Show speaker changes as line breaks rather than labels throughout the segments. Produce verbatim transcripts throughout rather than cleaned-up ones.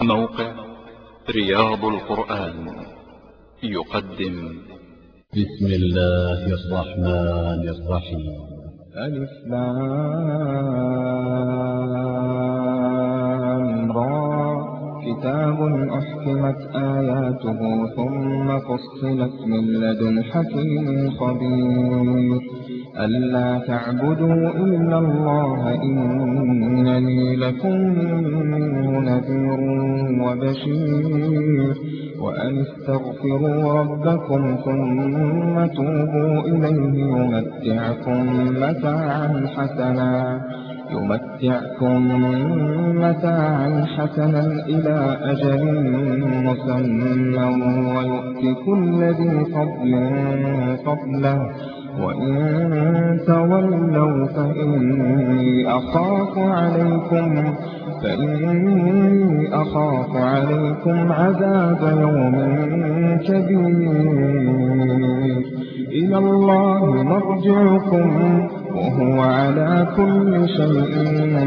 موقع رياض القرآن يقدم
بسم الله الرحمن الرحيم.
ألف لام را كتاب أحكمت آياته ثم فصلت من لدن حكيم خبير ألا تعبدوا إلا الله إنني لكم نذير وبشير وأن استغفروا ربكم ثم توبوا إليه يمتعكم متاعا حسنا يمتعكم متاعا حسنا إلى أجل مسمى ويؤتي كل ذي فضل فضله وإن تولوا فإني أخاف عليكم فإني أخاف عليكم عذاب يوم كبير إلى الله مرجعكم وهو على كل شيء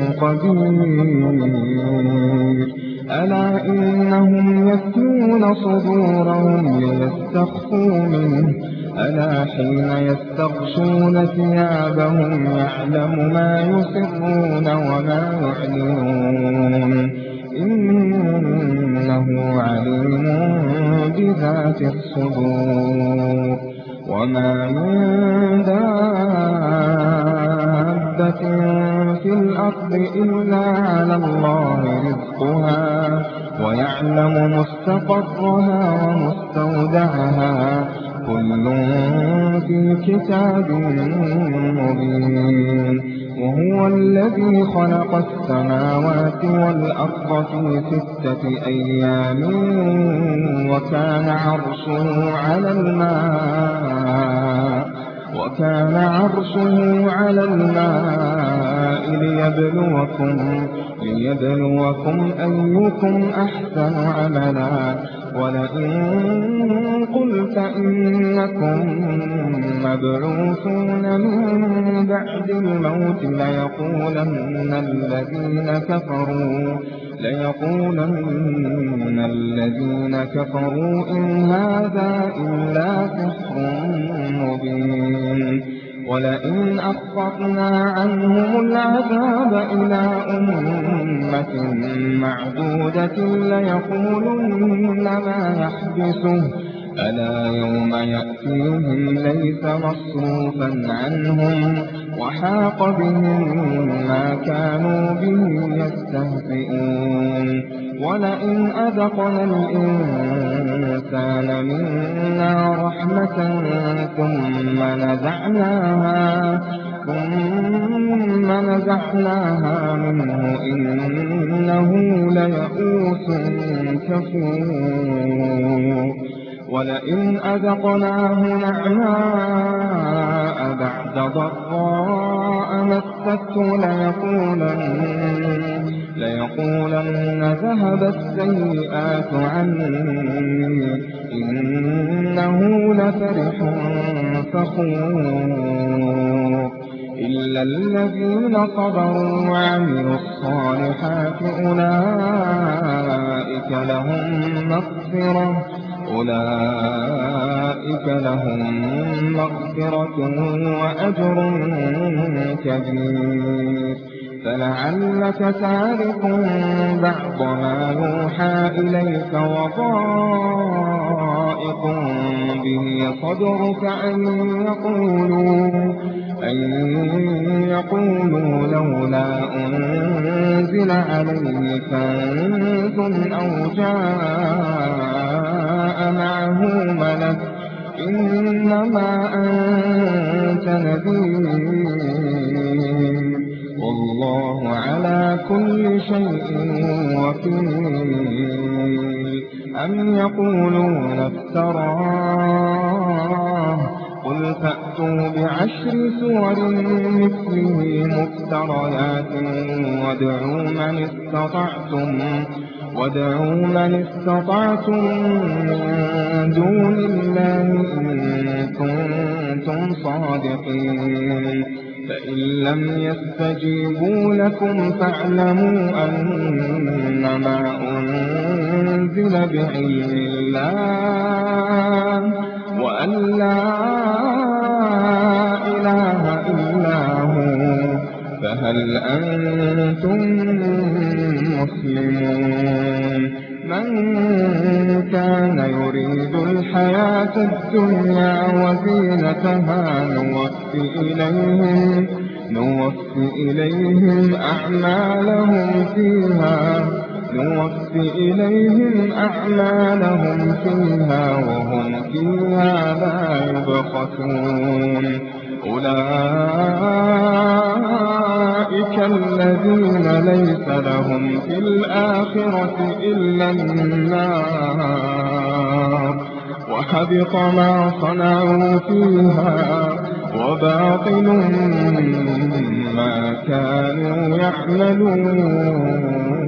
قدير ألا إنهم يثنون صدورهم ليستخفوا منه ألا حين يستغشون ثيابهم يعلم ما يسرون وما يعلنون إنه عليم بذات الصدور وما من دابة في الأرض إلا على الله رزقها ويعلم مستقرها ومستودعها كل في كتاب مبين وهو الذي خلق السماوات والأرض في ستة أيام وكان عرشه على الماء وكان عرشه على الماء ليبلوكم ليبلوكم أيكم أحسن عملا ولئن قلت إنكم مبعوثون من بعد الموت ليقولن الذين كفروا ليقولن الذين كفروا إن هذا إلا سحر مبين ولئن أخرنا عنهم العذاب إلى أمة معدودة ليقولن ما يحبسه ألا يوم يأتيهم ليس مصروفا عنهم وحاق بهم ما كانوا به يستهزئون ولئن أذقنا الإنسان منا رحمة ثم نزعناها ثم نزعناها منه إنه ليئوس كفور ولئن أذقناه نعماء بعد ضراء مسته ليقولن ليقولن ذهب السيئات عني إنه لفرح فخور إلا الذين صبروا وعملوا الصالحات أولئك لهم مغفرة أولئك لهم مغفرة وأجر كبير فلعلك تارك بعض ما يوحى إليك وضائق به صدرك أن يقولوا أن يقولوا لولا أنزل عليه كنز أو جاء معه ملك إنما أنت نذير والله على كل شيء وكيل أم يقولون افتراه قل فأتوا بعشر سور مثله مفتريات وادعوا من استطعتم وادعوا من استطعتم من دون الله إن كنتم صادقين فإن لم يستجيبوا لكم فاعلموا أنما أنزل أنزل بعلم الله وأن لا إله إلا هو، فهل أنتم مسلمون؟ من كان يريد الحياة الدنيا وزينتها نوفي إليهم, نوفي إليهم أعمالهم فيها نوفي إليهم أعمالهم فيها وهم فيها لا يبخسون. أولئك الذين ليس لهم في الآخرة إلا النار وحبط ما صنعوا فيها وباطل ما كانوا يعملون.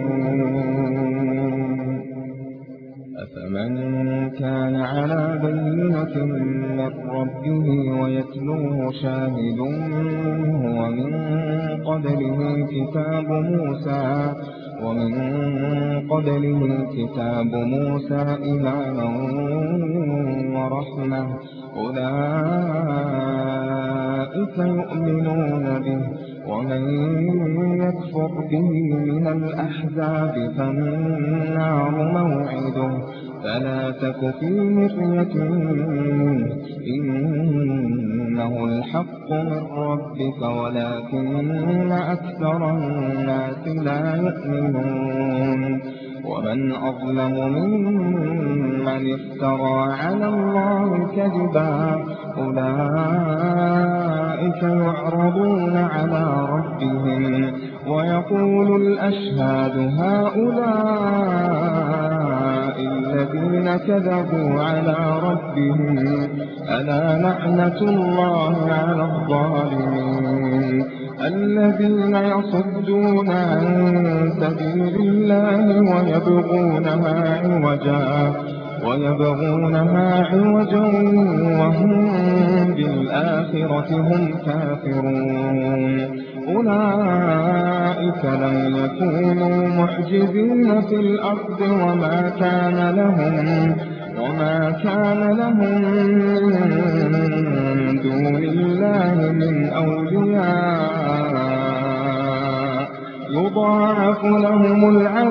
أفمن كان على بينة من ربه ويتلوه شاهد ومن قبله كتاب موسى ومن قبله كتاب موسى إماما ورحمة أولئك يؤمنون به، ومن يكفر به من الأحزاب فالنار موعده فلا تك في مرية منه إنه الحق من ربك ولكن أكثر الناس لا يؤمنون. ومن أظلم ممن افترى على الله كذبا أولئك يعرضون على ربهم ويقول الأشهاد هؤلاء الذين كذبوا على ربهم ألا لعنة الله على الظالمين الذين يصدون عن سبيل الله ويبغونها عوجا ويبغونها عوجا وهم بالآخرة هم كافرون. أولئك لم يكونوا معجزين في الأرض وما كان لهم وما كان لهم من دون الله من أولياء يضاعف لهم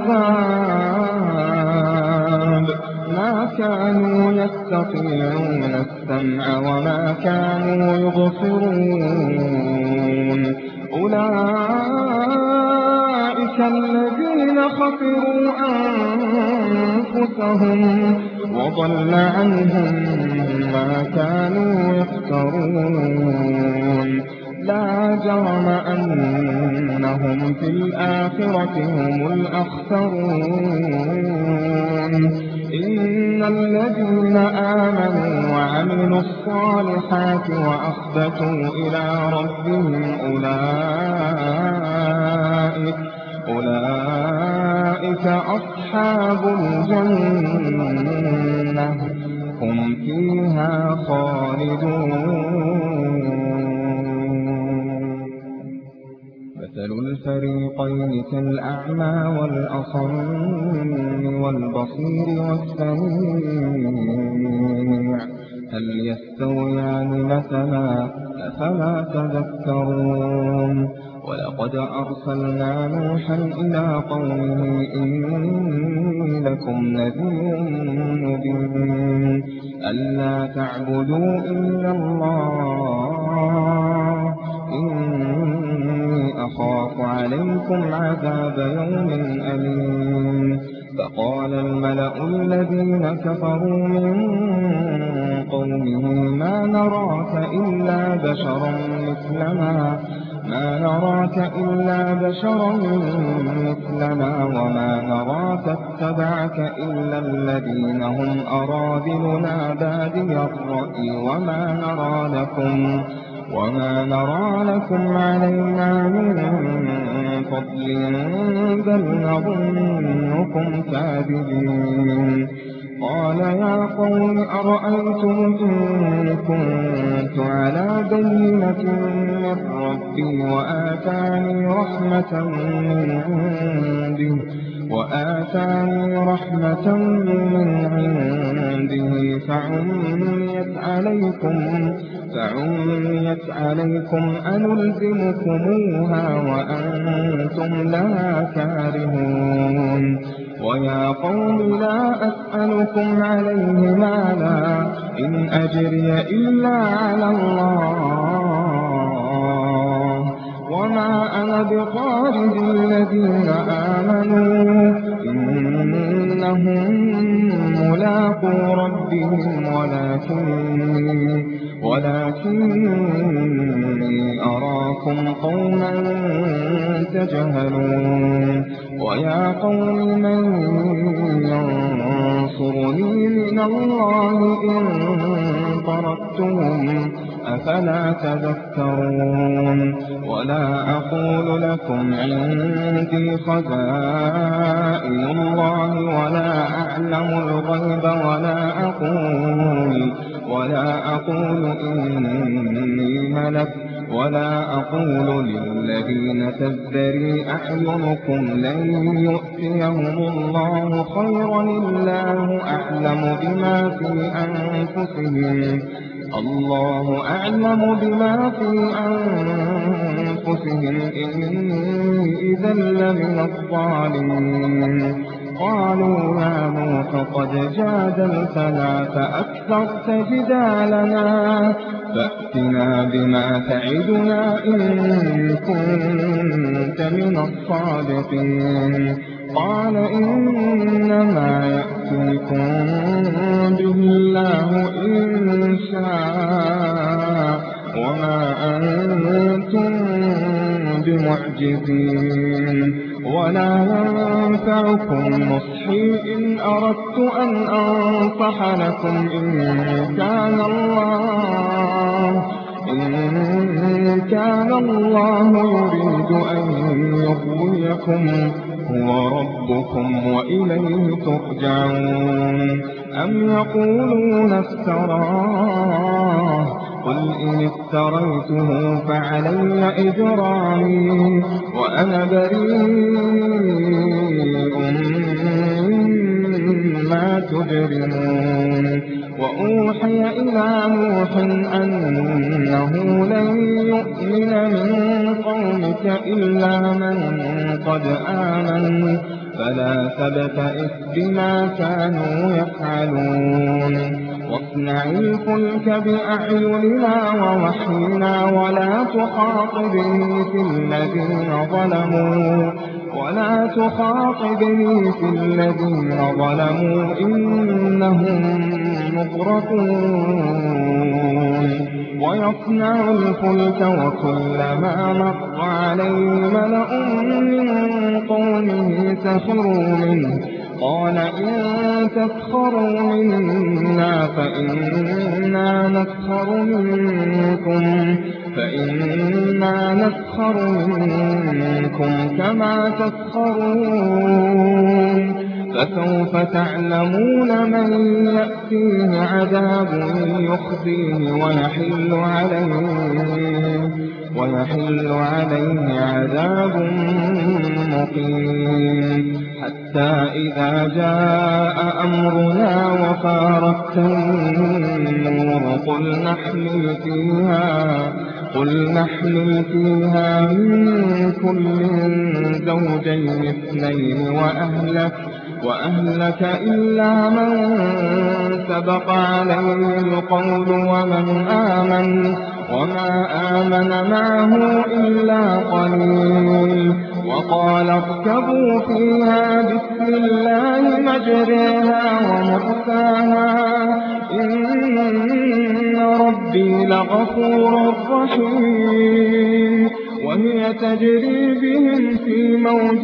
العذاب ما كانوا يستطيعون السمع وما كانوا يبصرون. أولئك الذين خسروا أنفسهم وضل عنهم ما كانوا يفترون. لا جرم أنهم في الآخرة هم الأخسرون. إن الذين آمنوا وعملوا الصالحات وأخبتوا إلى ربهم أولئك أولئك أصحاب الجنة هم فيها خالدون. مثل الفريقين كالأعمى والأصم والبصير والسميع هل يستويان مثلا أفلا تذكرون. ولقد أرسلنا نوحا إلى قومه إني لكم نذير مبين ألا تعبدوا إلا الله إني أخاف عليكم عذاب يوم أليم. فقال الملأ الذين كفروا من قومه ما نراك إلا بشرا مثلنا ما نراك إلا بشرا مثلنا وما نراك اتبعك إلا الذين هم أراذلنا بادي الرأي وما نرى لكم وما نرى لكم علينا من فضل بل نظنكم كاذبين. قال يا قوم أرأيتم إن كنت على بينة من ربي وآتاني رحمة من عنده وآتاني رحمة من عنده فعميت عليكم فعميت عليكم أنلزمكموها وأنتم لها كارهون ويا قوم لا أسألكم عليه مالا إن أجري إلا على الله وما أنا بطارد الذين آمنوا إنهم ملاقو ربهم ولكني ولكني أراكم قوما تجهلون ويا قوم من ينصرني من الله إن طردتهم أفلا تذكرون ولا أقول لكم عندي خزائن الله ولا أعلم الغيب ولا أقول ولا أقول إني ملك ولا أقول للذين تزدري أعينكم لن يؤتيهم الله خيرا الله أعلم بما في أنفسهم الله أعلم بما في أنفسهم إني إذا لمن الظالمين قالوا يا نوح قد جادلتنا فأكثرت جدالنا فأتنا بما تعدنا إن كنت من الصادقين قال إنما يأتيكم به الله إن شاء وما أنتم بمعجزين ولا ينفعكم نصحي إن أردت أن أنصح لكم إن كان الله إن كان الله يريد أن يغويكم هو ربكم وإليه ترجعون أم يقولون افتراه قل إن افتريته فعلي إجرامي وأنا بريء مما تجرمون وأوحي إلى نوح أنه لن يؤمن من قومك إلا من قد آمن فلا تبتئس بما كانوا يفعلون واصنع الفلك بأعيننا ووحينا ولا تخاطبني في الذين ظلموا ولا تخاطبني في الذين ظلموا إنهم مغرقون ويصنع الفلك وكلما مر عليه ملأ من قومه سخروا منه قال إن تسخروا منا فإنا نسخر منكم فإنا نسخر منكم كما تسخرون فسوف تعلمون من يأتيه عذاب يخزيه ويحل عليه ويحل عليه عذاب مقيم حتى إذا جاء أمرنا وفارت النور قل نحمل فيها قل نحمل فيها من كل زوجين اثنين وأهلك وأهلك إلا من سبق عليه القول ومن آمن وما آمن معه إلا قليل وقال اركبوا فيها بسم الله مجريها ومرساها إن ربي لغفور رحيم وهي تجري بهم في موج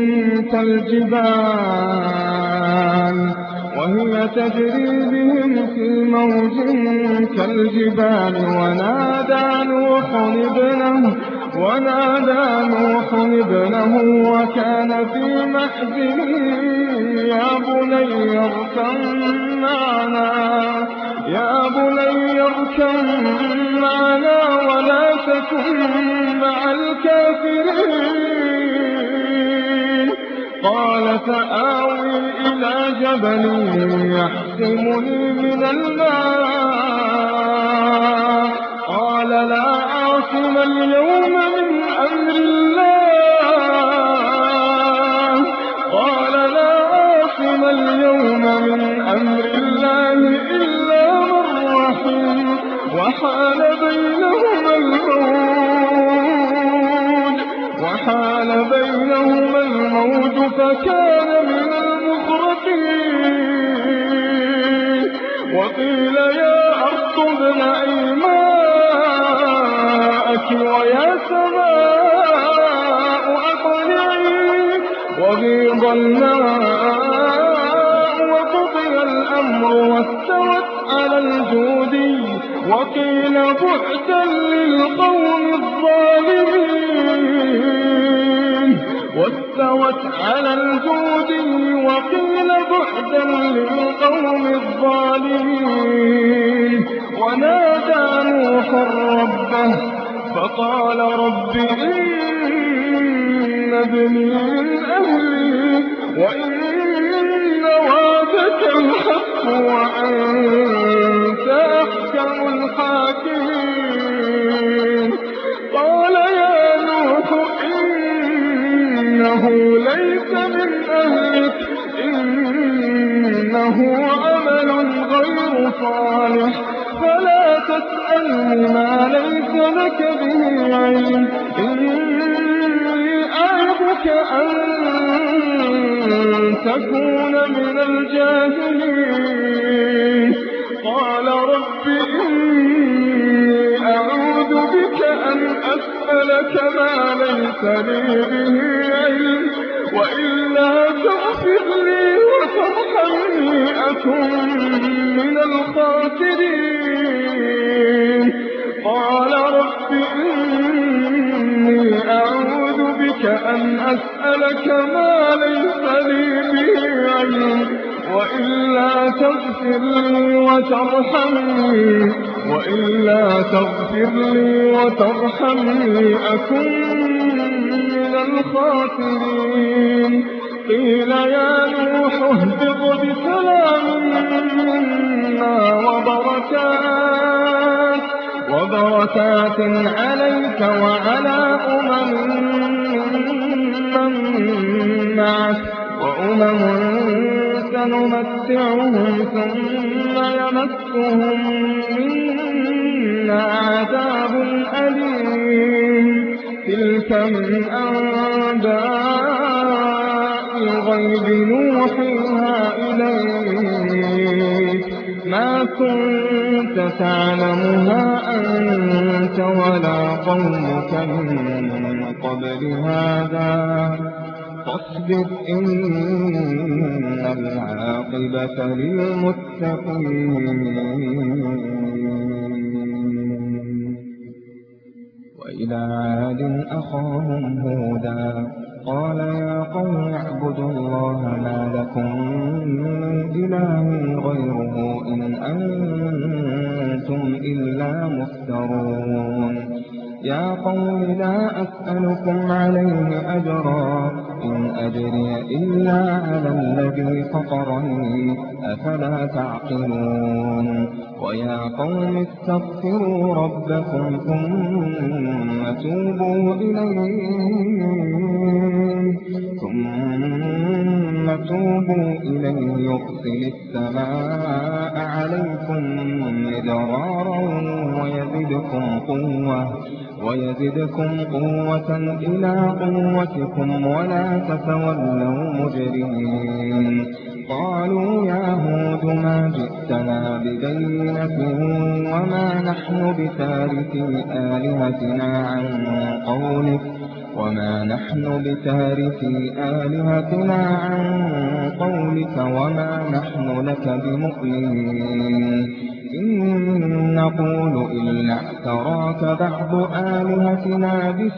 كالجبال وهي تجري بهم في موج كالجبال ونادى نوح ابنه ونادى نوح ابنه وكان في محزن يا بني اركب معنا يا بني اركب معنا ولا تكن مع الكافرين قال آوي إلى جبل يحسمني من الماء قال لا عاصم اليوم من أمر الله قال لا عاصم اليوم من أمر الله إلا من رحم وحال بينهما الموج وحال بينهما الموج فكان من المغرقين وقيل يا أرض ابلعي ماءك ويا سماء أقلعي وغيض الماء وقضي الأمر واستوت على الجودي وقيل بعدا للقوم الظالمين واستوت على الجودي وقيل بعدا للقوم الظالمين ونادى نوح ربه فقال رب إن ابني من أهلي وإن وعدك الحق وأنت أحكم الحاكمين قال يا نوح إنه ليس من أهلك إنه عمل غير صالح فلا تسألني ما ليس لك به علم إني أعظك أن تكون من الجاهلين قال رب إني أعوذ بك أن أسألك ما ليس لي به علم وإلا تغفر لي وترحمني أكن من الخاسرين قال رب إني أعوذ بك أن أسألك ما ليس لي به علم وإلا تغفر لي وترحمني وإلا تغفر لي وترحمني أكن من الخاسرين قيل يا نوح اهبط بسلام منا وبركات وبركات عليك وعلى أمم من معك وأمم سنمتعهم ثم يمسهم منا عذاب أليم تلك من أنباء الغيب نوحيها إليك ما كنت تعلمها أنت ولا قومك من قبل هذا فاصبر إن العاقبة للمتقين وإلى عاد أخاهم هودا قال يا قوم اعبدوا الله ما لكم من إله غيره إن أنتم إلا مفترون يا قوم لا أسألكم عليه أجرا إن أجري إلا على الذي فطرني أفلا تعقلون ويا قوم استغفروا ربكم ثم توبوا إليه ثم توبوا إليه يرسل السماء عليكم مدرارا ويزدكم قوة ويزدكم قوة إلى قوتكم ولا تتولوا مجرمين قالوا يا هود ما جئتنا ببينة وما نحن بتاركي آلهتنا عن قولك وما نحن بتاركي آلهتنا عن قولك وما نحن لك بمؤمنين إن نقول إلا اعتراك بعض آلهتنا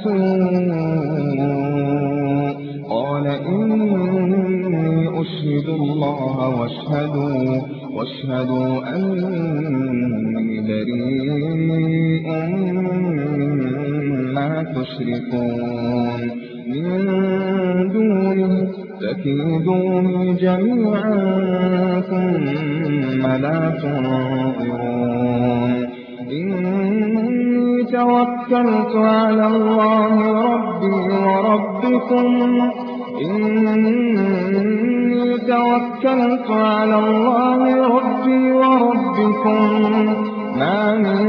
بسوء قال إني أشهد الله واشهدوا واشهدوا أني بريء مما تشركون من دونه فكيدوني جميعا ثم لا تنظرون إني توكلت على الله ربي وربكم إني توكلت على الله ربي وربكم ما من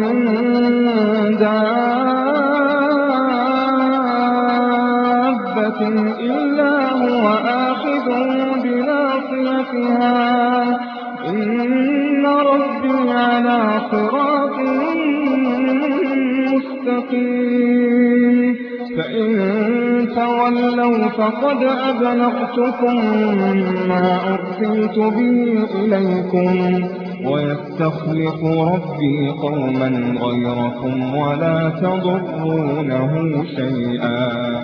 دابة إلا هو آخذ بناصيتها إن ربي على صراط مستقيم فإن تولوا فقد أبلغتكم ما أرسلت به إليكم ويستخلف ربي قوما غيركم ولا تضرونه شيئا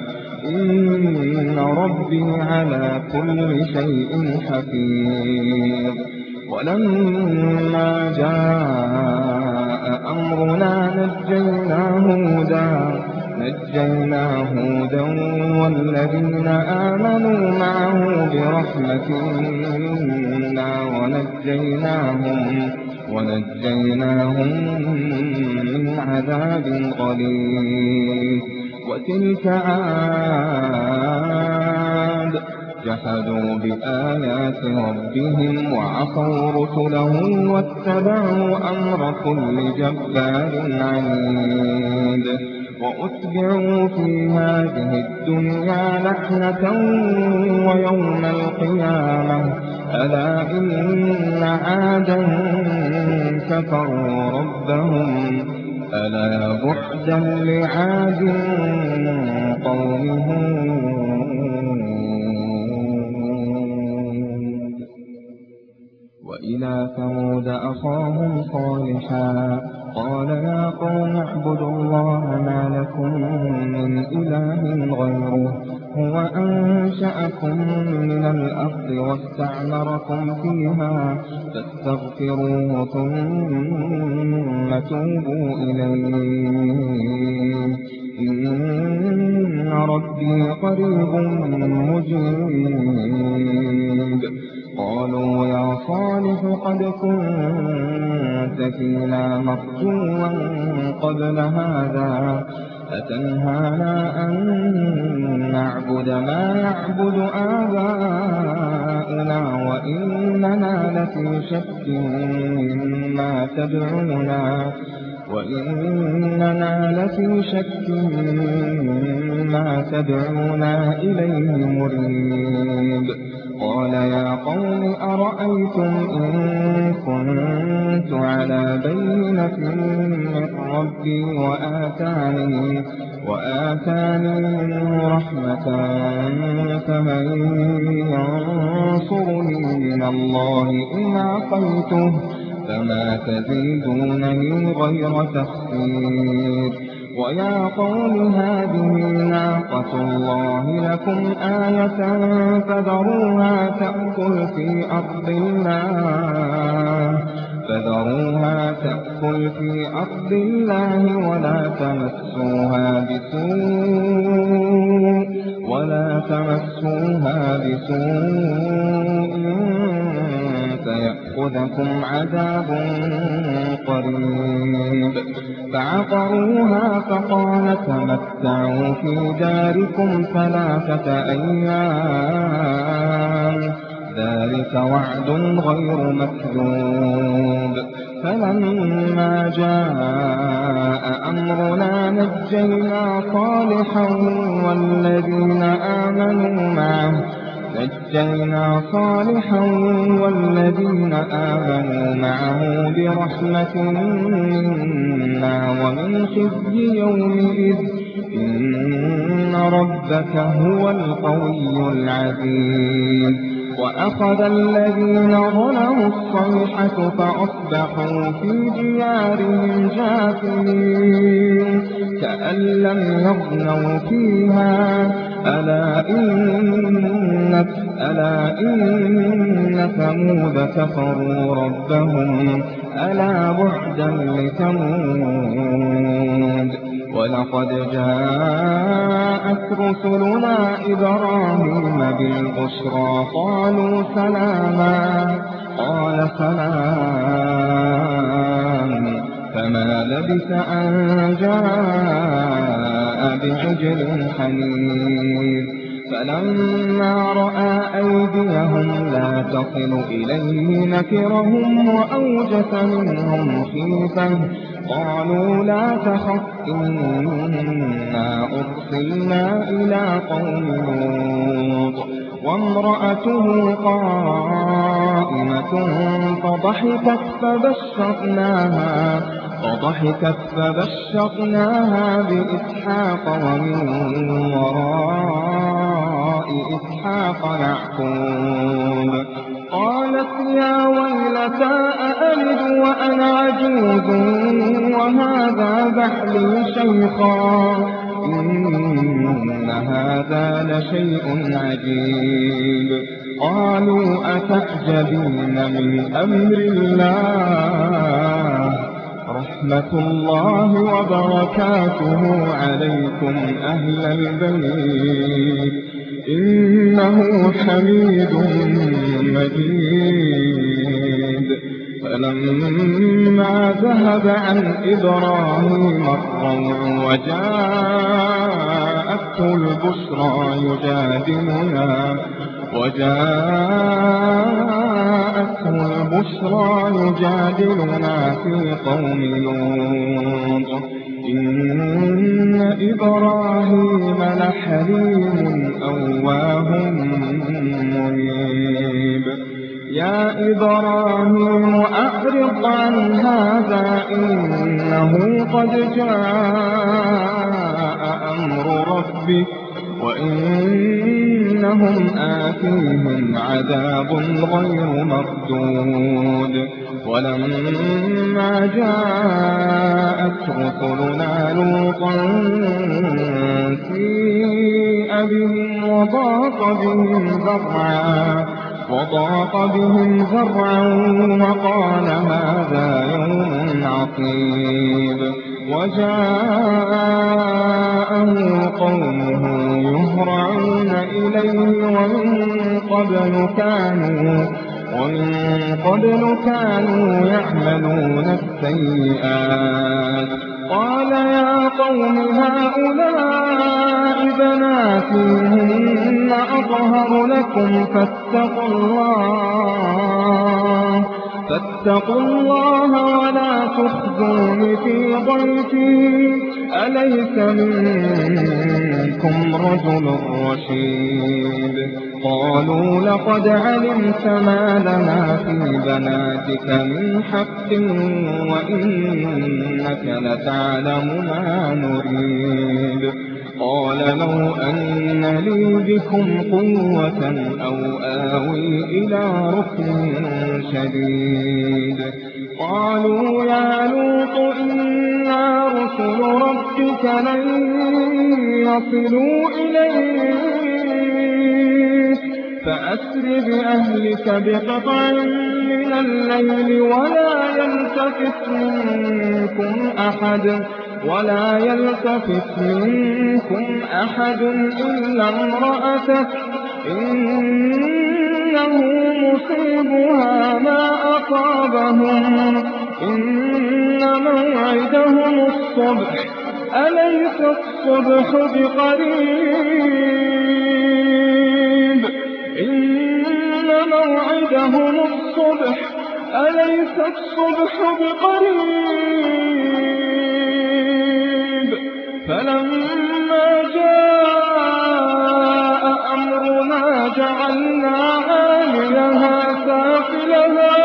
إن ربي على كل شيء حفيظ ولما جاء أمرنا نجينا هودا نجينا هودا والذين آمنوا معه برحمة منا ونجيناهم ونجيناهم من عذاب غليظ وتلك عاد جحدوا بآيات ربهم وعصوا رسله واتبعوا أمر كل جبار عنيد وأتبعوا في هذه الدنيا لعنة ويوم القيامة ألا إن عادا كفروا ربهم ألا بعدا لعاد قوم هود وإلى ثمود أخاهم صالحا قال يا قوم اعبدوا الله ما لكم من إله غيره هو أنشأكم من الأرض واستعمركم فيها فاستغفروه ثم توبوا إليه إن ربي قريب مجيب قالوا يا صالح قد كنت فينا مرجوا قبل هذا أتنهانا أن نعبد ما يعبد آباؤنا وإننا لفي شك مما تدعونا وإننا لفي شك مما تدعونا إليه مريب قال يا قوم أرأيتم إن كنت على بينة من ربي وآتاني وآتاني منه رحمة فمن ينصرني من الله إن عصيته فما تزيدونني غير تخسير ويا قوم هذه ناقة الله لكم آية فذروها تأكل في أرض الله فذروها تأكل في أرض الله ولا تمسوها بسوء ولا تمسوها بسوء فيأخذكم عذاب قريب فعقروها فقال تمتعوا في داركم ثلاثة أيام ذلك وعد غير مكذوب فلما جاء أمرنا نجينا صالحا والذين آمنوا معه نجينا صالحا والذين آمنوا معه برحمة منا ومن خزي يومئذ إن ربك هو القوي العزيز وأخذ الذين ظلموا الصيحة فأصبحوا في ديارهم جاثمين كأن لم يغنوا فيها ألا إن ألا إن ثمود كفروا ربهم ألا بعدا لثمود ولقد جاءت رسلنا إبراهيم بالبشرى قالوا سلاما قال سلام فما لبث أن جاء بعجل حنيذ فلما رأى أيديهم لا تصل إليه نكرهم وأوجس منهم خيفة قالوا لا تخف إنا أرسلنا إلى قوم لوط وامرأته قائمة فضحكت فبشرناها فضحكت فبشرناها بإسحاق ومن وراء إسحاق يعقوب قالت يا ويلتى أألد وأنا عجوز وهذا بعلي شيخا إن هذا لشيء عجيب قالوا أتعجبين من أمر الله رحمة الله وبركاته عليكم أهل البيت إنه حميد مجيد فلما ذهب عن إبراهيم الروع وجاءته البشرى يجادلنا وجاءته البشرى يجادلنا في قوم لوط إن إبراهيم لحليم أواه منيب يا إبراهيم أعرض عن هذا إنه قد جاء أمر ربك وإنهم آتيهم عذاب غير مردود ولما جاءت رسلنا لوطا سيء بهم وضاق بهم ذرعا وضاق بهم ذرعا وقال هذا يوم عقيب وجاءه قومه يهرعون إليه ومن قبل كانوا ومن قبل كانوا يعملون السيئات قال يا قوم هؤلاء بناتي هن أطهر لكم فاتقوا الله فاتقوا الله ولا تخزون في ضيفي أليس منكم رجل رشيد قالوا لقد علمت ما لنا في بناتك من حق وإنك لتعلم ما نريد قال لو أن لي بكم قوة أو آوي إلى ركن شديد قالوا يا لوط إنا رسل ربك لن يصلوا إليك فأسر بأهلك بقطع من الليل ولا يلتفت منكم أحد ولا يلتفت منكم أحد إلا امرأتك إنه مصيبها ما أصابهم إن موعدهم الصبح أليس الصبح بقريب إن موعدهم الصبح أليس الصبح بقريب فلما جاء أمرنا جعلنا عاليها سافلها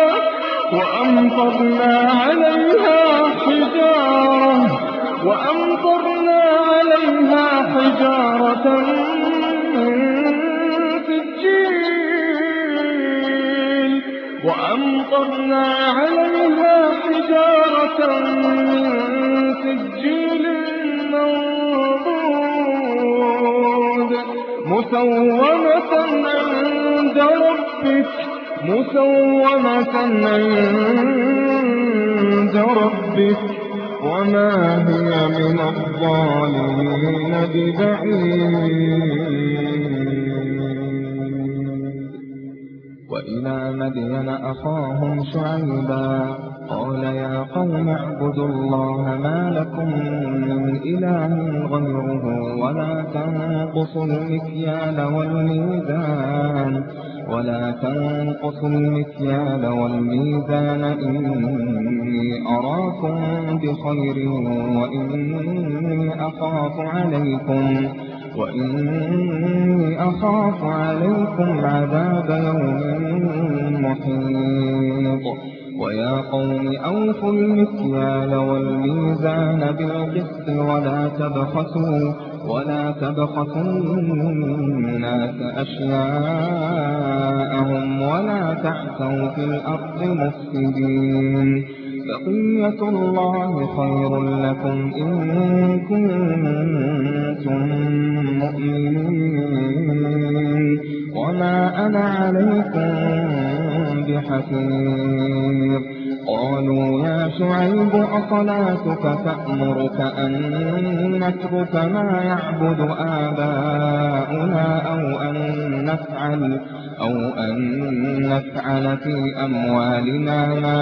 وأمطرنا عليها حجارة وأمطرنا عليها حجارة من سجيل وأمطرنا عليها حجارة من سجيل منضود مسومة عند ربك مسومة عند ربك وما هي من الظالمين ببعيد. وإلى مدين أخاهم شعيبا قال يا قوم اعبدوا الله ما لكم من إله غيره ولا تنقصوا المكيال والميزان ولا تنقصوا المكيال والميزان إني أراكم بخير وإني أخاف عليكم وإني أخاف عليكم عذاب يوم محيط. ويا قوم أوفوا المكيال والميزان بالقسط ولا تبخسوا ولا تبخسوا الناس أشياءهم ولا تعثوا في الأرض مفسدين. بقية الله خير لكم إن كنتم مؤمنين وما أنا عليكم بحفيظ. قالوا يا شعيب أصلاتك تأمرك أن نترك ما يعبد آباؤنا أو أن نفعل أو أن نفعل في أموالنا ما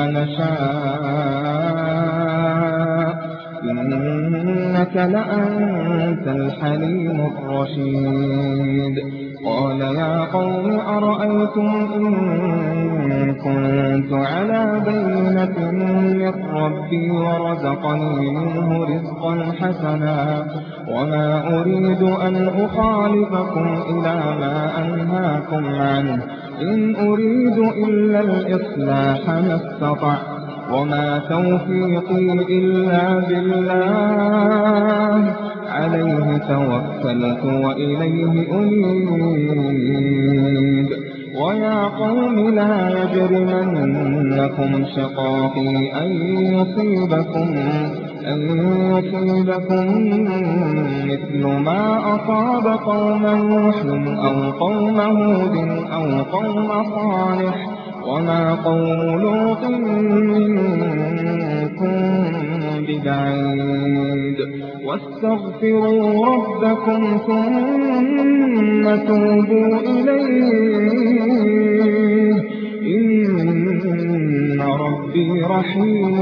نشاء إنك لأنت الحليم الرشيد. قال يا قوم أرأيتم إن كنت على بينة من ربي ورزقني منه رزقا حسنا وما أريد أن أخالفكم إلى ما أنهاكم عنه إن أريد إلا الإصلاح ما استطعت وما توفيقي إلا بالله عليه توكلت وإليه أنيب. ويا قوم لا يجرمنكم شقاقي أن يصيبكم أن يصيبكم مثل ما أصاب قوم نوح أو قوم هود أو قوم صالح وما قوم لوط منكم ببعيد. واستغفروا ربكم ثم توبوا إليه إن ربي رحيم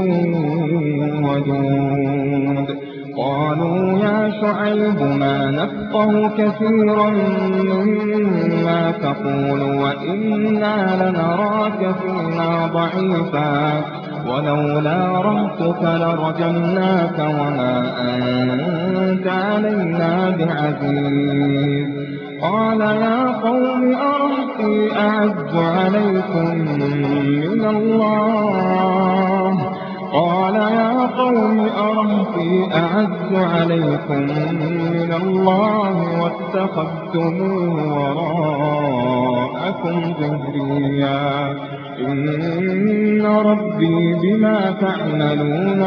ودود. قالوا يا شعيب ما نفقه كثيرا مما تقول وإنا لنراك فينا ضعيفا ولولا رهتك لرجمناك وما أنت علينا بعزيز. قال يا قوم أرهطي أعز عليكم من الله قال يا قوم أرهطي أعز عليكم من الله واتخذتموه وراءكم ظهريا إن ربي بما تعملون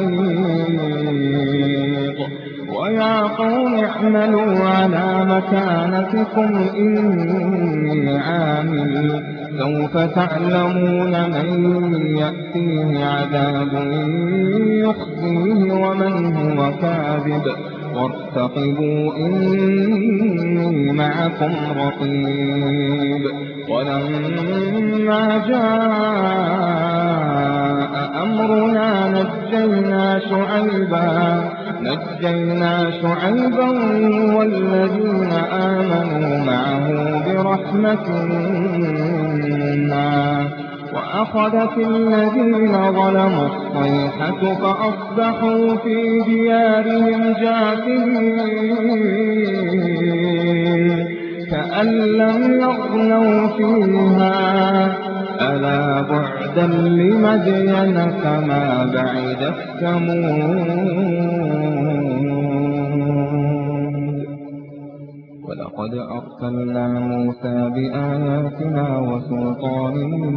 محيط. ويا قوم اعملوا على مكانتكم إني عامل سوف تعلمون من يأتيه عذاب يخزيه ومن هو كاذب وارتقبوا إني معكم رقيب. ولما جاء أمرنا نجينا شعيبا نجينا شعيبا والذين آمنوا معه برحمة منا وأخذت الذين ظلموا الصيحة فأصبحوا في ديارهم جاثمين كأن لم يغنوا فيها ألا بعدا لمدين كما بعدت ثمود. ولقد أرسلنا موسى بآياتنا وسلطان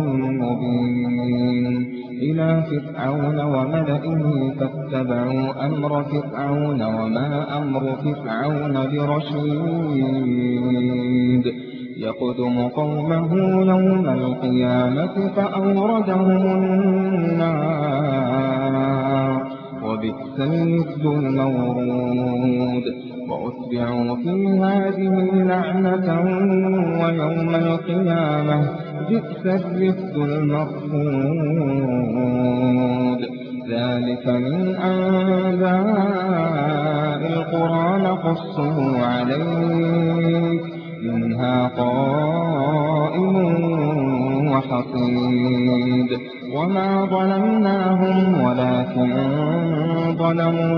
مبين إلى فرعون وملئه فاتبعوا أمر فرعون وما أمر فرعون برشيد. يقدم قومه يوم القيامة فأوردهم النار وبئس الرفد المورود وأتبعوا في هذه لعنة ويوم القيامة بئس الرفد المرفود ذلك من أنباء القرى نقصه عليك منها قائم وحصيد وما ظلمناهم ولكن ظلموا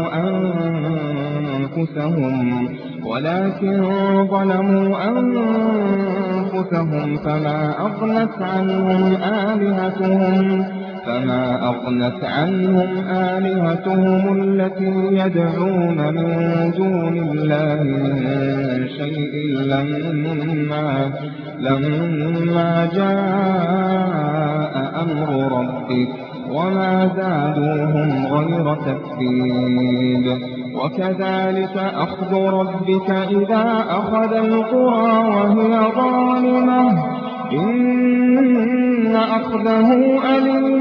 أنفسهم ولكن ظلموا أنفسهم فما أغنت عنهم آلهتهم فما أغنت عنهم آلهتهم التي يدعون من دون الله من شيء لما, لما جاء أمر ربك وما زادوهم غير تتبيب وكذلك أخذ ربك إذا أخذ القرى وهي ظالمة إن أخذه أليم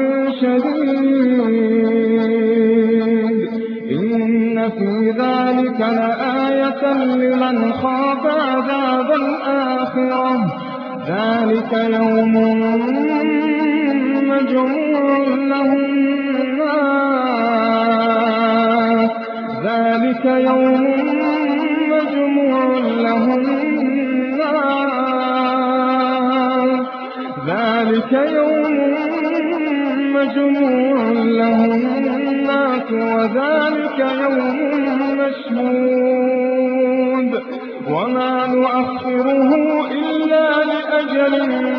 شديد إن في ذلك لآية لمن خاف عذاب الآخرة ذلك يوم مجموع له الناس ذلك يوم مجموع له الناس ذلك يوم مجموع له الناس وذلك يوم مشهود وما نؤخره إلا لأجل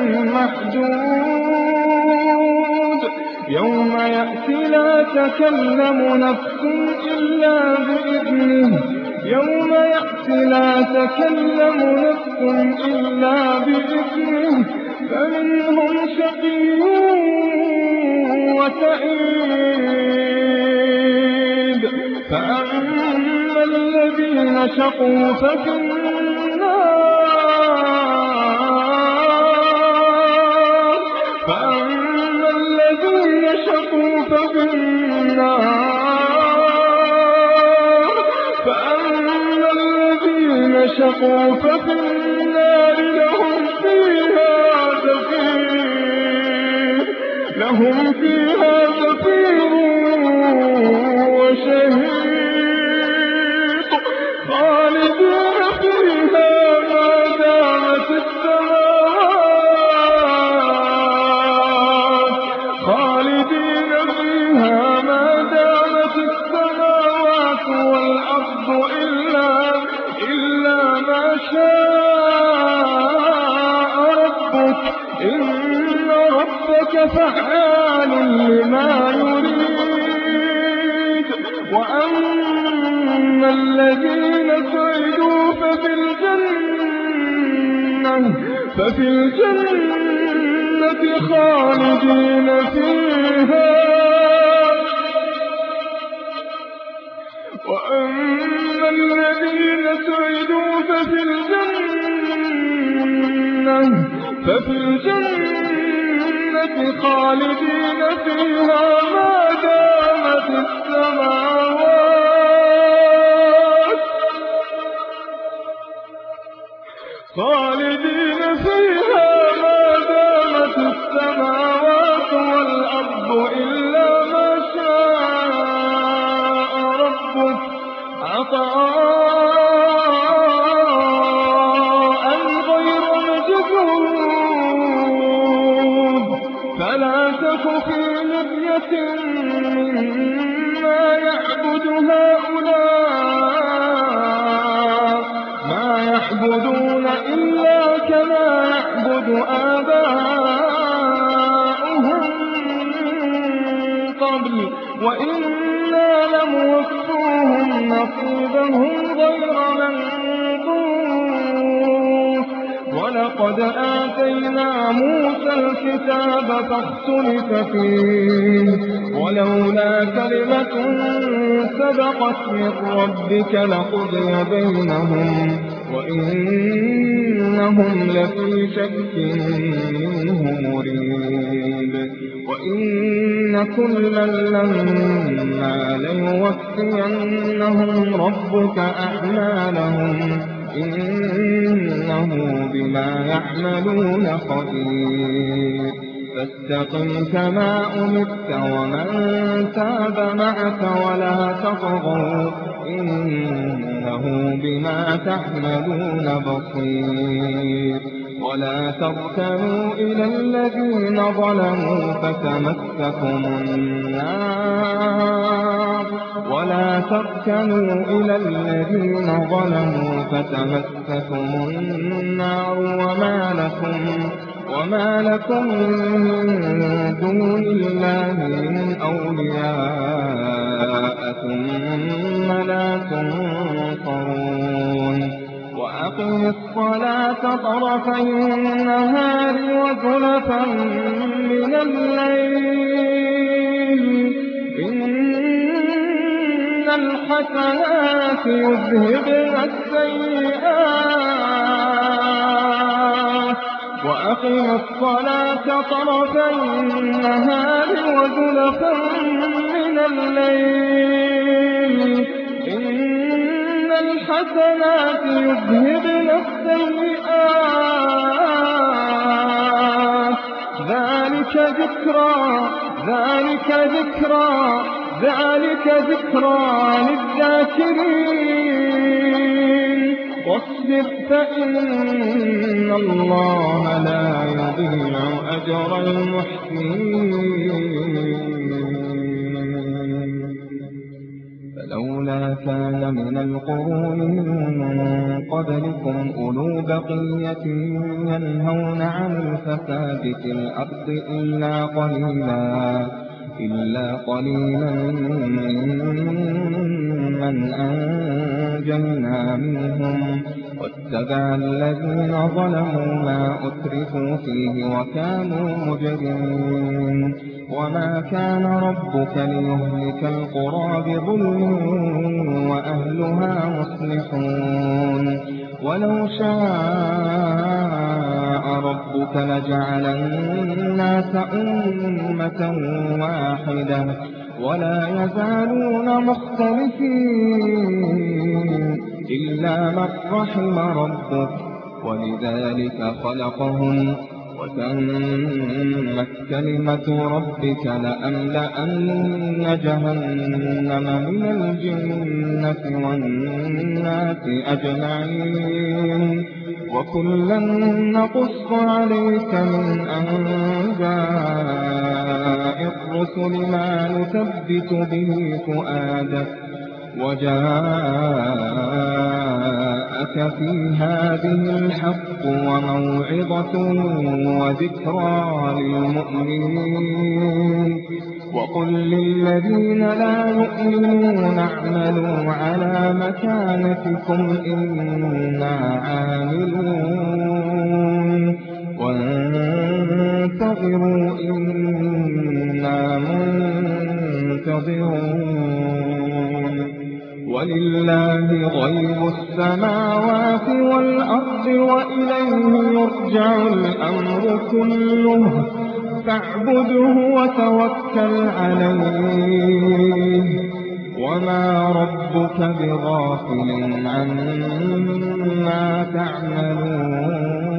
محدود يوم يأتي لا تكلم نفس إلا بإذنه يوم يأتي لا تكلم نفس إلا بإذنه فمنهم شقي وسعيد فأما الذين شقوا ففي النار فأما الذين شقوا ففي النار فأما الذين شقوا ففي النار لهم فيها زفير لهم فيها زفير وشهيق خالدين فيها ما دامت السماوات خالدين فيها ما دامت السماوات والأرض إلا إلا ما شاء ربك إن ربك فعال لما يريد وأما الذين سعدوا ففي الجنة ففي الجنة خالدين فيها وأما الذين سعدوا ففي الجنة ففي الجنة خالدين فيها ما دامت السماوات خالدين فيها ما دامت السماوات والأرض إلا ما شاء ربك عطاء غير مجدود فلا تك في مرية مما يعبد هؤلاء ما يعبدون إلا كما يعبد آباؤهم من قبل وإنا لموفوهم نصيبهم غير منقوص ولقد آتينا موسى الكتاب فاختلف فيه ولولا كلمة سبقت من ربك لقضي بينهم وإنهم لفي شك منه مريب وإن كُلًّا لَّمَّا لَيُوَفِّيَنَّهُمْ رَبُّكَ أَعْمَالَهُمْ إِنَّهُ بِمَا يَعْمَلُونَ خَبِيرٌ فاستقم كما أمرت ومن تاب معك ولا تطغوا إنه بما تعملون بصير ولا تركنوا إلى الذين ظلموا فتمسكم النار ولا تركنوا إلى الذين ظلموا فتمسكم النار وما لكم وما لكم من دون الله من أولياء ثم لا تنصرون وأقم الصلاة طرفي النهار وزلفا من الليل إن الحسنات يذهبن السيئات وأقم الصلاة طرفي النهار وزلفا من الليل إن الحسنات يذهبن السيئات ذلك ذكرى ذلك ذكرى ذلك ذكرى للذاكرين واصبر فإن الله لا يضيع أجر المحسنين فلولا كان من القرون من قبلكم أولو بقية ينهون عن الفساد في الأرض إلا قليلا إلا قليلا ممن أنجينا منهم واتبع الذين ظلموا ما أترفوا فيه وكانوا مجرمين وما كان ربك ليهلك القرى بظلم وأهلها مصلحون ولو شاء ربك لجعل الناس أمة واحدة ولا يزالون مختلفين إلا من رحم ربك ولذلك خلقهم وتمت كلمة ربك لأملأن جهنم من الجنة والناس أجمعين وكلا نقص عليك من أنباء الرسل ما نثبت به فؤادك وجاءك في هذه الحق وموعظة وذكرى للمؤمنين وقل للذين لا يؤمنون اعملوا على مكانتكم إنا عاملون وانتظروا إنا منتظرون ولله غيب السماوات والأرض وإليه يرجع الأمر كله فاعبده وتوكل عليه وما ربك بغافل عما تعملون